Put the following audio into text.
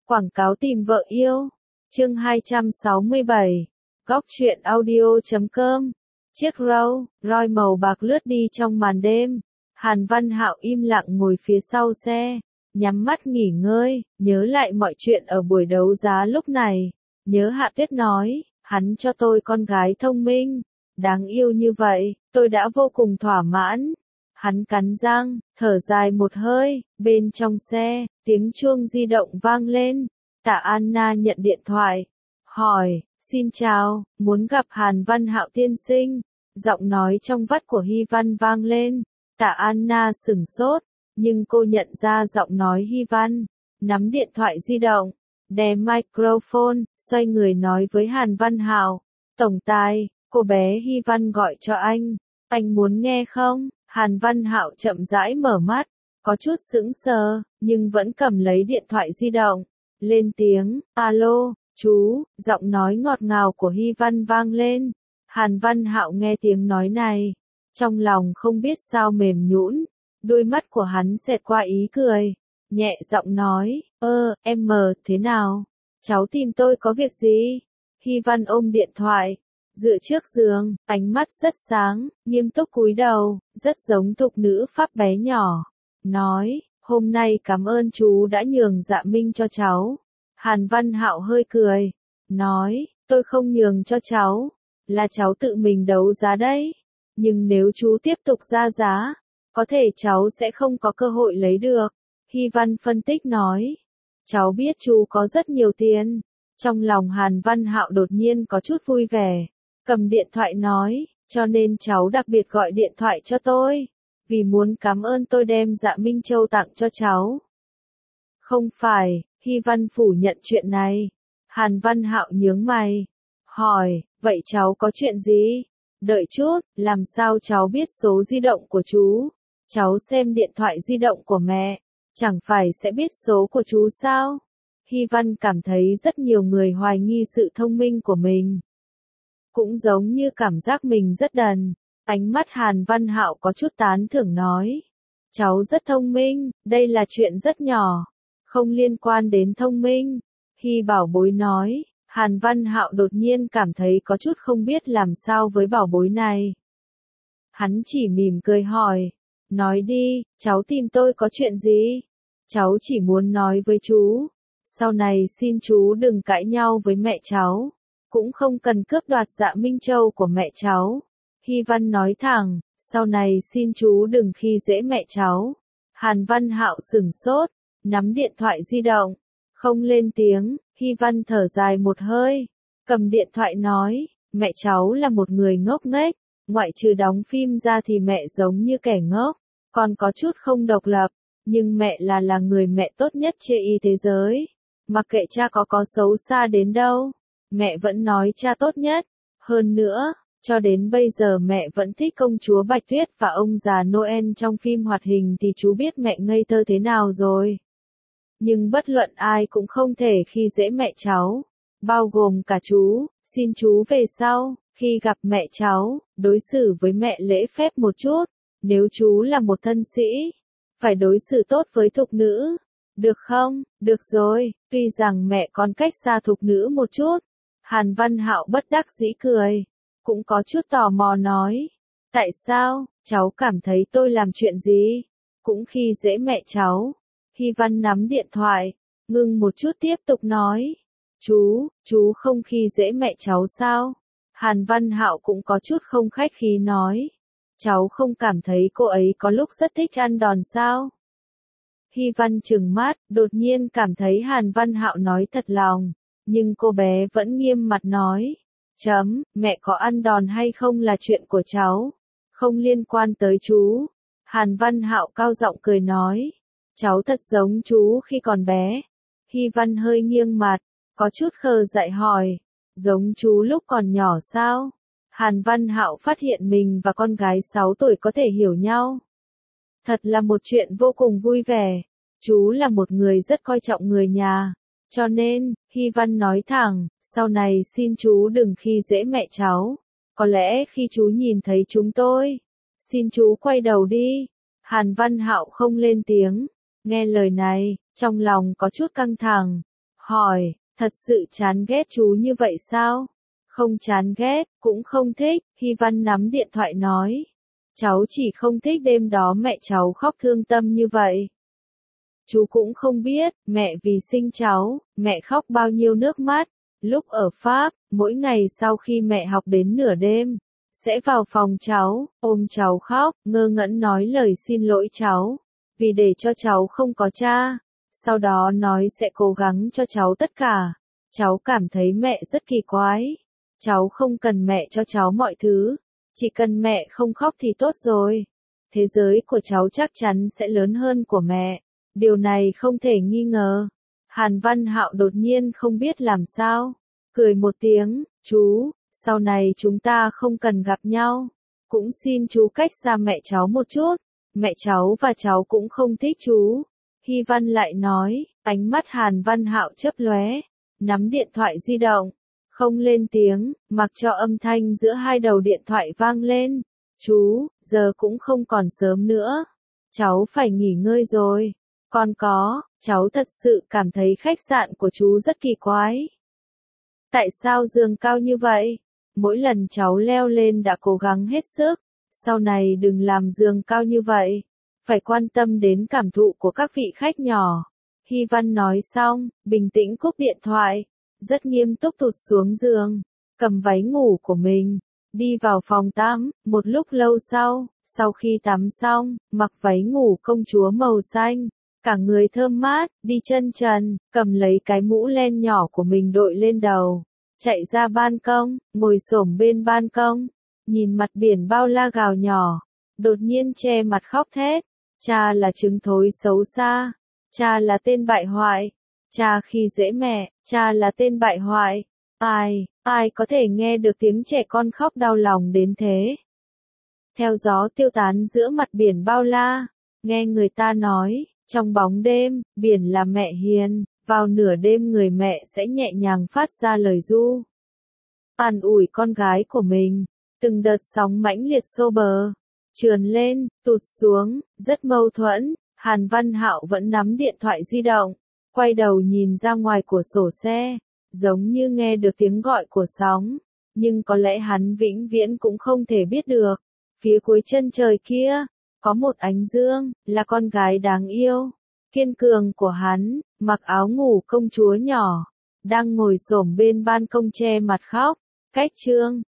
Quảng cáo tìm vợ yêu. Chương 267. Góc truyện audio.com. Chiếc Rolls màu bạc lướt đi trong màn đêm. Hàn Văn Hạo im lặng ngồi phía sau xe, nhắm mắt nghỉ ngơi, nhớ lại mọi chuyện ở buổi đấu giá lúc này. Nhớ Hạ Tuyết nói, hắn cho tôi con gái thông minh, đáng yêu như vậy, tôi đã vô cùng thỏa mãn. Hắn cắn răng, thở dài một hơi, bên trong xe, tiếng chuông di động vang lên. Tạ Anna nhận điện thoại, hỏi, xin chào, muốn gặp Hàn Văn Hạo tiên sinh. Giọng nói trong vắt của Hy Văn vang lên. Tạ Anna sửng sốt, nhưng cô nhận ra giọng nói Hy Văn, nắm điện thoại di động, đè microphone, xoay người nói với Hàn Văn Hạo, tổng tài, cô bé Hy Văn gọi cho anh muốn nghe không? Hàn Văn Hạo chậm rãi mở mắt, có chút sững sờ, nhưng vẫn cầm lấy điện thoại di động, lên tiếng, alo, chú, giọng nói ngọt ngào của Hy Văn vang lên. Hàn Văn Hạo nghe tiếng nói này, trong lòng không biết sao mềm nhũn, đôi mắt của hắn xẹt qua ý cười, nhẹ giọng nói, em thế nào? Cháu tìm tôi có việc gì? Hy Văn ôm điện thoại, dựa trước giường, ánh mắt rất sáng, nghiêm túc cúi đầu, rất giống thục nữ Pháp bé nhỏ. Nói, hôm nay cảm ơn chú đã nhường Dạ Minh cho cháu. Hàn Văn Hạo hơi cười, nói, tôi không nhường cho cháu, là cháu tự mình đấu giá đấy. Nhưng nếu chú tiếp tục ra giá, có thể cháu sẽ không có cơ hội lấy được. Hy Văn phân tích nói, cháu biết chú có rất nhiều tiền. Trong lòng Hàn Văn Hạo đột nhiên có chút vui vẻ, cầm điện thoại nói, cho nên cháu đặc biệt gọi điện thoại cho tôi, vì muốn cảm ơn tôi đem Dạ Minh Châu tặng cho cháu. Không phải, Hy Văn phủ nhận chuyện này. Hàn Văn Hạo nhướng mày, hỏi, vậy cháu có chuyện gì? Đợi chút, làm sao cháu biết số di động của chú? Cháu xem điện thoại di động của mẹ, chẳng phải sẽ biết số của chú sao? Hy Văn cảm thấy rất nhiều người hoài nghi sự thông minh của mình. Cũng giống như cảm giác mình rất đần. Ánh mắt Hàn Văn Hạo có chút tán thưởng nói, cháu rất thông minh, đây là chuyện rất nhỏ, không liên quan đến thông minh. Hy bảo bối nói. Hàn Văn Hạo đột nhiên cảm thấy có chút không biết làm sao với bảo bối này. Hắn chỉ mỉm cười hỏi, nói đi, cháu tìm tôi có chuyện gì? Cháu chỉ muốn nói với chú, sau này xin chú đừng cãi nhau với mẹ cháu, cũng không cần cướp đoạt Dạ Minh Châu của mẹ cháu. Hy Văn nói thẳng, sau này xin chú đừng khi dễ mẹ cháu. Hàn Văn Hạo sửng sốt, nắm điện thoại di động, không lên tiếng. Hy Văn thở dài một hơi, cầm điện thoại nói, mẹ cháu là một người ngốc nghếch, ngoại trừ đóng phim ra thì mẹ giống như kẻ ngốc, còn có chút không độc lập, nhưng mẹ là người mẹ tốt nhất trên thế giới. Mặc kệ cha có xấu xa đến đâu, mẹ vẫn nói cha tốt nhất. Hơn nữa, cho đến bây giờ mẹ vẫn thích công chúa Bạch Tuyết và ông già Noel trong phim hoạt hình thì chú biết mẹ ngây thơ thế nào rồi. Nhưng bất luận ai cũng không thể khi dễ mẹ cháu, bao gồm cả chú. Xin chú về sau, khi gặp mẹ cháu, đối xử với mẹ lễ phép một chút. Nếu chú là một thân sĩ, phải đối xử tốt với thục nữ. Được không? Được rồi, tuy rằng mẹ còn cách xa thục nữ một chút. Hàn Văn Hạo bất đắc dĩ cười, cũng có chút tò mò nói, tại sao, cháu cảm thấy tôi làm chuyện gì? Cũng khi dễ mẹ cháu. Hy Văn nắm điện thoại, ngưng một chút tiếp tục nói, chú không khi dễ mẹ cháu sao? Hàn Văn Hạo cũng có chút không khách khí nói, cháu không cảm thấy cô ấy có lúc rất thích ăn đòn sao? Hy Văn trừng mắt, đột nhiên cảm thấy Hàn Văn Hạo nói thật lòng, nhưng cô bé vẫn nghiêm mặt nói, mẹ có ăn đòn hay không là chuyện của cháu, không liên quan tới chú. Hàn Văn Hạo cao giọng cười nói, cháu thật giống chú khi còn bé. Hy Văn hơi nghiêng mặt, có chút khờ dại hỏi, giống chú lúc còn nhỏ sao? Hàn Văn Hạo phát hiện mình và con gái 6 tuổi có thể hiểu nhau. Thật là một chuyện vô cùng vui vẻ. Chú là một người rất coi trọng người nhà. Cho nên, Hy Văn nói thẳng, sau này xin chú đừng khi dễ mẹ cháu. Có lẽ khi chú nhìn thấy chúng tôi, xin chú quay đầu đi. Hàn Văn Hạo không lên tiếng. Nghe lời này, trong lòng có chút căng thẳng. hỏi, thật sự chán ghét chú như vậy sao? Không chán ghét, cũng không thích, Hy Văn nắm điện thoại nói. Cháu chỉ không thích đêm đó mẹ cháu khóc thương tâm như vậy. Chú cũng không biết, mẹ vì sinh cháu, mẹ khóc bao nhiêu nước mắt. Lúc ở Pháp, mỗi ngày sau khi mẹ học đến nửa đêm, sẽ vào phòng cháu, ôm cháu khóc, ngơ ngẩn nói lời xin lỗi cháu, vì để cho cháu không có cha. Sau đó nói sẽ cố gắng cho cháu tất cả. Cháu cảm thấy mẹ rất kỳ quái. Cháu không cần mẹ cho cháu mọi thứ, chỉ cần mẹ không khóc thì tốt rồi. Thế giới của cháu chắc chắn sẽ lớn hơn của mẹ. Điều này không thể nghi ngờ. Hàn Văn Hạo đột nhiên không biết làm sao. Cười một tiếng, chú, sau này chúng ta không cần gặp nhau. Cũng xin chú cách xa mẹ cháu một chút. Mẹ cháu và cháu cũng không thích chú. Hy Văn lại nói, ánh mắt Hàn Văn Hạo chớp lóe, nắm điện thoại di động, không lên tiếng, mặc cho âm thanh giữa hai đầu điện thoại vang lên. Chú, giờ cũng không còn sớm nữa. Cháu phải nghỉ ngơi rồi. Còn có, cháu thật sự cảm thấy khách sạn của chú rất kỳ quái. Tại sao giường cao như vậy? Mỗi lần cháu leo lên đã cố gắng hết sức. Sau này đừng làm giường cao như vậy. Phải quan tâm đến cảm thụ của các vị khách nhỏ. Hy Văn nói xong, bình tĩnh cúp điện thoại. Rất nghiêm túc tụt xuống giường. Cầm váy ngủ của mình. Đi vào phòng tắm. Một lúc lâu sau khi tắm xong, mặc váy ngủ công chúa màu xanh. Cả người thơm mát, đi chân trần, cầm lấy cái mũ len nhỏ của mình đội lên đầu. Chạy ra ban công, ngồi xổm bên ban công. Nhìn mặt biển bao la gào nhỏ. Đột nhiên che mặt khóc thét. Cha là trứng thối xấu xa. Cha là tên bại hoại. Cha khi dễ mẹ, cha là tên bại hoại. Ai có thể nghe được tiếng trẻ con khóc đau lòng đến thế? Theo gió tiêu tán giữa mặt biển bao la, nghe người ta nói, trong bóng đêm, biển là mẹ hiền, vào nửa đêm người mẹ sẽ nhẹ nhàng phát ra lời ru. An ủi con gái của mình, từng đợt sóng mãnh liệt xô bờ, trườn lên, tụt xuống, rất mâu thuẫn. Hàn Văn Hạo vẫn nắm điện thoại di động, quay đầu nhìn ra ngoài cửa sổ xe, giống như nghe được tiếng gọi của sóng, nhưng có lẽ hắn vĩnh viễn cũng không thể biết được. Phía cuối chân trời kia, có một ánh dương, là con gái đáng yêu, kiên cường của hắn, mặc áo ngủ công chúa nhỏ, đang ngồi xổm bên ban công che mặt khóc. Cách chương